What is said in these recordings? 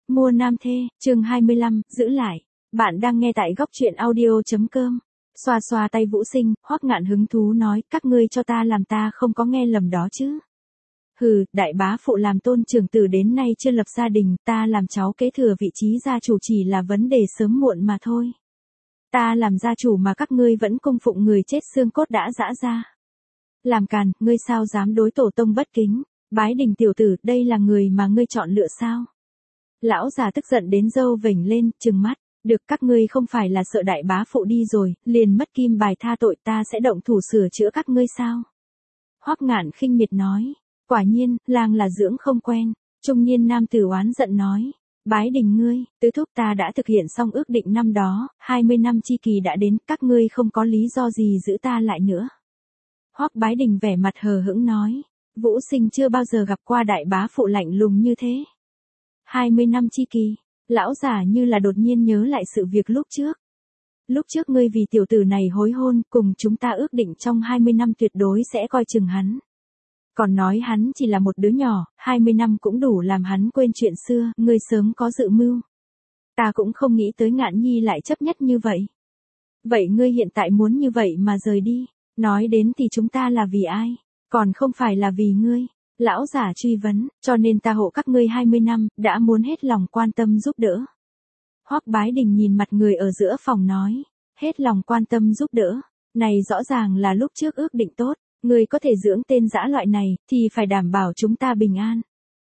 Mua nam thê, chương 25, giữ lại. Bạn đang nghe tại góc truyện audio.com. Xoa xoa tay Vũ Sinh, Hoắc Ngạn hứng thú nói, các ngươi cho ta làm ta không có nghe lầm đó chứ. Hừ, đại bá phụ làm tôn trưởng tử đến nay chưa lập gia đình, ta làm cháu kế thừa vị trí gia chủ chỉ là vấn đề sớm muộn mà thôi. Ta làm gia chủ mà các ngươi vẫn cung phụng người chết xương cốt đã giã ra. Làm càn, ngươi sao dám đối tổ tông bất kính, Bái Đình tiểu tử, đây là người mà ngươi chọn lựa sao? Lão già tức giận đến râu vểnh lên, trừng mắt, được các ngươi không phải là sợ đại bá phụ đi rồi, liền mất kim bài tha tội ta sẽ động thủ sửa chữa các ngươi sao? Hoắc Ngạn khinh miệt nói, quả nhiên, làng là dưỡng không quen, trung niên nam tử oán giận nói. Bái Đình ngươi, tứ thúc ta đã thực hiện xong ước định năm đó, 20 năm chi kỳ đã đến, các ngươi không có lý do gì giữ ta lại nữa. Hoắc Bái Đình vẻ mặt hờ hững nói, Vũ Sinh chưa bao giờ gặp qua đại bá phụ lạnh lùng như thế. 20 năm chi kỳ, lão già như là đột nhiên nhớ lại sự việc lúc trước. Lúc trước ngươi vì tiểu tử này hối hôn, cùng chúng ta ước định trong 20 năm tuyệt đối sẽ coi chừng hắn. Còn nói hắn chỉ là một đứa nhỏ, 20 năm cũng đủ làm hắn quên chuyện xưa, ngươi sớm có dự mưu. Ta cũng không nghĩ tới Ngạn Nhi lại chấp nhất như vậy. Vậy ngươi hiện tại muốn như vậy mà rời đi, nói đến thì chúng ta là vì ai, còn không phải là vì ngươi. Lão giả truy vấn, cho nên ta hộ các ngươi 20 năm, đã muốn hết lòng quan tâm giúp đỡ. Hoắc Bái Đình nhìn mặt người ở giữa phòng nói, hết lòng quan tâm giúp đỡ, này rõ ràng là lúc trước ước định tốt. Người có thể dưỡng tên dã loại này, thì phải đảm bảo chúng ta bình an.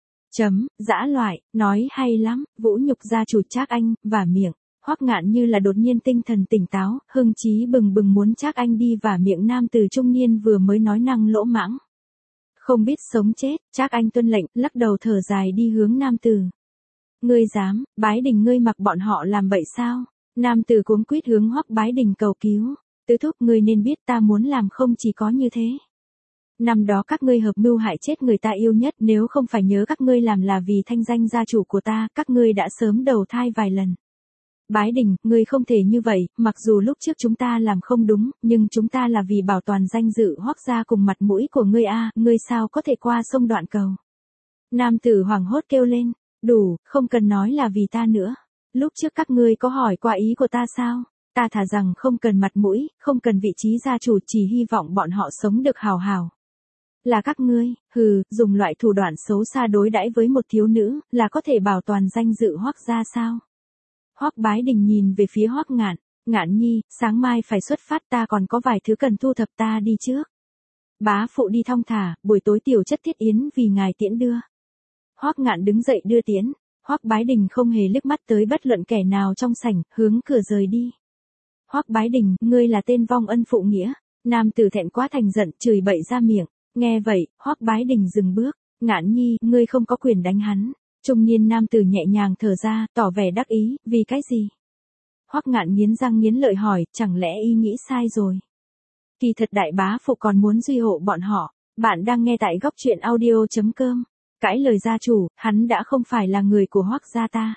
Dã loại, nói hay lắm, vũ nhục gia chủ Trác Anh, và miệng. Hoắc Ngạn như là đột nhiên tinh thần tỉnh táo, hưng chí bừng bừng muốn Trác Anh đi và miệng nam từ trung niên vừa mới nói năng lỗ mãng. Không biết sống chết, Trác Anh tuân lệnh, lắc đầu thở dài đi hướng nam tử. Ngươi dám, Bái Đình ngươi mặc bọn họ làm bậy sao? Nam tử cuống quýt hướng Hoắc Bái Đình cầu cứu. Tứ thúc ngươi nên biết ta muốn làm không chỉ có như thế. Năm đó các ngươi hợp mưu hại chết người ta yêu nhất, nếu không phải nhớ các ngươi làm là vì thanh danh gia chủ của ta, các ngươi đã sớm đầu thai vài lần. Bái Đình, ngươi không thể như vậy, mặc dù lúc trước chúng ta làm không đúng, nhưng chúng ta là vì bảo toàn danh dự Hoắc gia cùng mặt mũi của ngươi a, ngươi sao có thể qua sông đoạn cầu. Nam tử hoảng hốt kêu lên, đủ, không cần nói là vì ta nữa. Lúc trước các ngươi có hỏi qua ý của ta sao? Ta thà rằng không cần mặt mũi, không cần vị trí gia chủ, chỉ hy vọng bọn họ sống được hào hào. Là các ngươi, dùng loại thủ đoạn xấu xa đối đãi với một thiếu nữ, là có thể bảo toàn danh dự Hoắc gia sao? Hoắc Bái Đình nhìn về phía Hoắc Ngạn, Ngạn Nhi, sáng mai phải xuất phát, ta còn có vài thứ cần thu thập, ta đi trước. Bá phụ đi thong thả, buổi tối tiểu chất thiết yến vì ngài tiễn đưa. Hoắc Ngạn đứng dậy đưa tiễn, Hoắc Bái Đình không hề liếc mắt tới bất luận kẻ nào trong sảnh, hướng cửa rời đi. Hoắc Bái Đình, ngươi là tên vong ân phụ nghĩa. Nam tử thẹn quá thành giận, chửi bậy ra miệng. Nghe vậy, Hoắc Bái Đình dừng bước. Ngạn Nhi, ngươi không có quyền đánh hắn. Trung niên nam tử nhẹ nhàng thở ra, tỏ vẻ đắc ý, vì cái gì? Hoắc Ngạn nghiến răng nghiến lợi hỏi, chẳng lẽ y nghĩ sai rồi? Kỳ thật đại bá phụ còn muốn duy hộ bọn họ. Bạn đang nghe tại góc truyện audio.com. Cãi lời gia chủ, hắn đã không phải là người của Hoắc gia ta.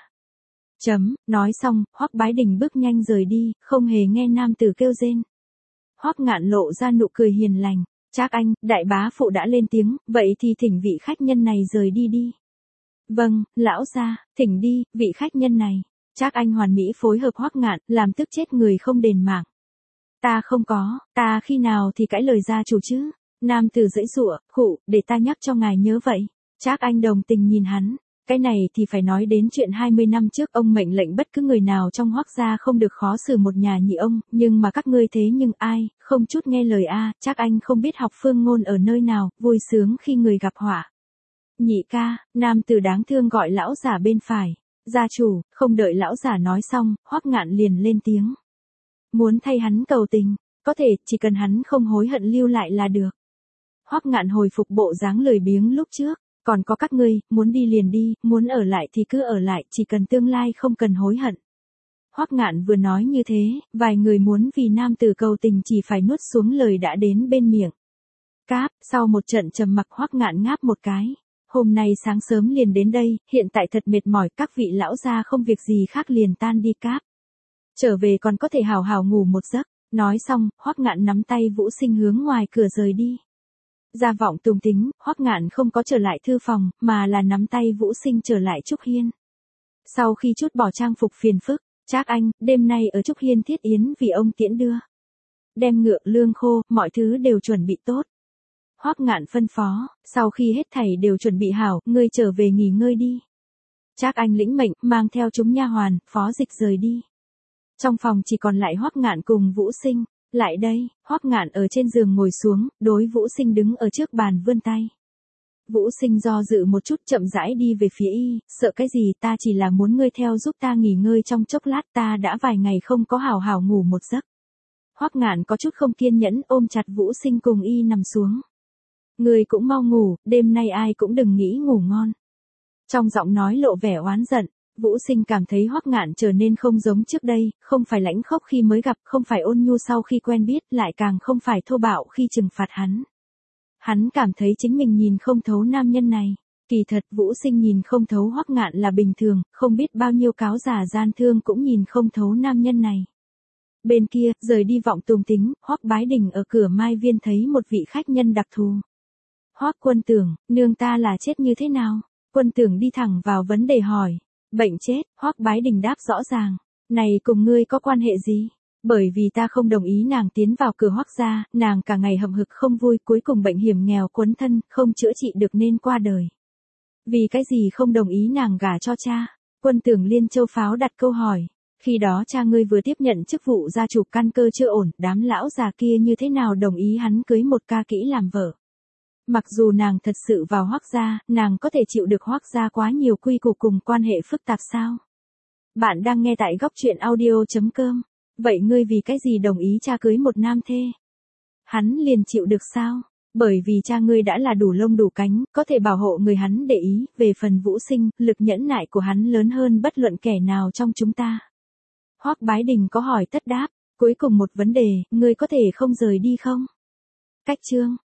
Nói xong, Hoắc Bái Đình bước nhanh rời đi, không hề nghe nam tử kêu rên. Hoắc Ngạn lộ ra nụ cười hiền lành, Trác Anh, đại bá phụ đã lên tiếng, vậy thì thỉnh vị khách nhân này rời đi đi. Vâng, lão gia, thỉnh đi, vị khách nhân này. Trác Anh hoàn mỹ phối hợp Hoắc Ngạn, làm tức chết người không đền mạng. Ta không có, ta khi nào thì cãi lời gia chủ chứ? Nam tử giãy giụa, khụ, để ta nhắc cho ngài nhớ vậy. Trác Anh đồng tình nhìn hắn. Cái này thì phải nói đến chuyện 20 năm trước ông mệnh lệnh bất cứ người nào trong Hoắc gia không được khó xử một nhà nhị ông, nhưng mà các ngươi thế nhưng ai, không chút nghe lời a, Trác Anh không biết học phương ngôn ở nơi nào, vui sướng khi người gặp họa. Nhị ca, nam tử đáng thương gọi lão giả bên phải, gia chủ, không đợi lão giả nói xong, Hoắc Ngạn liền lên tiếng. Muốn thay hắn cầu tình, có thể, chỉ cần hắn không hối hận lưu lại là được. Hoắc Ngạn hồi phục bộ dáng lười biếng lúc trước. Còn có các ngươi, muốn đi liền đi, muốn ở lại thì cứ ở lại, chỉ cần tương lai không cần hối hận. Hoắc Ngạn vừa nói như thế, vài người muốn vì nam tử cầu tình chỉ phải nuốt xuống lời đã đến bên miệng. Cáp, sau một trận trầm mặc Hoắc Ngạn ngáp một cái. Hôm nay sáng sớm liền đến đây, hiện tại thật mệt mỏi, các vị lão gia không việc gì khác liền tan đi cáp. Trở về còn có thể hào hào ngủ một giấc. Nói xong, Hoắc Ngạn nắm tay Vũ Sinh hướng ngoài cửa rời đi. Gia vọng tùng tính, Hoắc Ngạn không có trở lại thư phòng, mà là nắm tay Vũ Sinh trở lại Trúc Hiên. Sau khi chút bỏ trang phục phiền phức, Trác Anh, đêm nay ở Trúc Hiên thiết yến vì ông tiễn đưa. Đem ngựa lương khô, mọi thứ đều chuẩn bị tốt. Hoắc Ngạn phân phó, sau khi hết thảy đều chuẩn bị hảo, ngươi trở về nghỉ ngơi đi. Trác Anh lĩnh mệnh, mang theo chúng nha hoàn, phó dịch rời đi. Trong phòng chỉ còn lại Hoắc Ngạn cùng Vũ Sinh. Lại đây, Hoắc Ngạn ở trên giường ngồi xuống, đối Vũ Sinh đứng ở trước bàn vươn tay. Vũ Sinh do dự một chút chậm rãi đi về phía y, sợ cái gì, ta chỉ là muốn ngươi theo giúp ta nghỉ ngơi trong chốc lát, ta đã vài ngày không có hảo hảo ngủ một giấc. Hoắc Ngạn có chút không kiên nhẫn ôm chặt Vũ Sinh cùng y nằm xuống. Ngươi cũng mau ngủ, đêm nay ai cũng đừng nghĩ ngủ ngon. Trong giọng nói lộ vẻ oán giận, Vũ Sinh cảm thấy Hoắc Ngạn trở nên không giống trước đây, không phải lãnh khốc khi mới gặp, không phải ôn nhu sau khi quen biết, lại càng không phải thô bạo khi trừng phạt hắn. Hắn cảm thấy chính mình nhìn không thấu nam nhân này. Kỳ thật Vũ Sinh nhìn không thấu Hoắc Ngạn là bình thường, không biết bao nhiêu cáo giả gian thương cũng nhìn không thấu nam nhân này. Bên kia, rời đi vọng tùng tính, Hoắc Bái Đình ở cửa Mai Viên thấy một vị khách nhân đặc thù. Hoắc Quân Tưởng, nương ta là chết như thế nào? Quân Tưởng đi thẳng vào vấn đề hỏi. Bệnh chết, Hoắc Bái Đình đáp rõ ràng. Này cùng ngươi có quan hệ gì? Bởi vì ta không đồng ý nàng tiến vào cửa Hoắc gia, nàng cả ngày hậm hực không vui, cuối cùng bệnh hiểm nghèo quấn thân, không chữa trị được nên qua đời. Vì cái gì không đồng ý nàng gả cho cha? Quân Tưởng Liên Châu Pháo đặt câu hỏi. Khi đó cha ngươi vừa tiếp nhận chức vụ gia chủ, căn cơ chưa ổn, đám lão già kia như thế nào đồng ý hắn cưới một ca kỹ làm vợ? Mặc dù nàng thật sự vào Hoắc gia, nàng có thể chịu được Hoắc gia quá nhiều quy củ cùng quan hệ phức tạp sao? Bạn đang nghe tại góc truyện audio.com. Vậy ngươi vì cái gì đồng ý cha cưới một nam thê? Hắn liền chịu được sao? Bởi vì cha ngươi đã là đủ lông đủ cánh, có thể bảo hộ người hắn để ý, về phần Vũ Sinh, lực nhẫn nại của hắn lớn hơn bất luận kẻ nào trong chúng ta. Hoắc Bái Đình có hỏi tất đáp, cuối cùng một vấn đề, ngươi có thể không rời đi không? Cách chương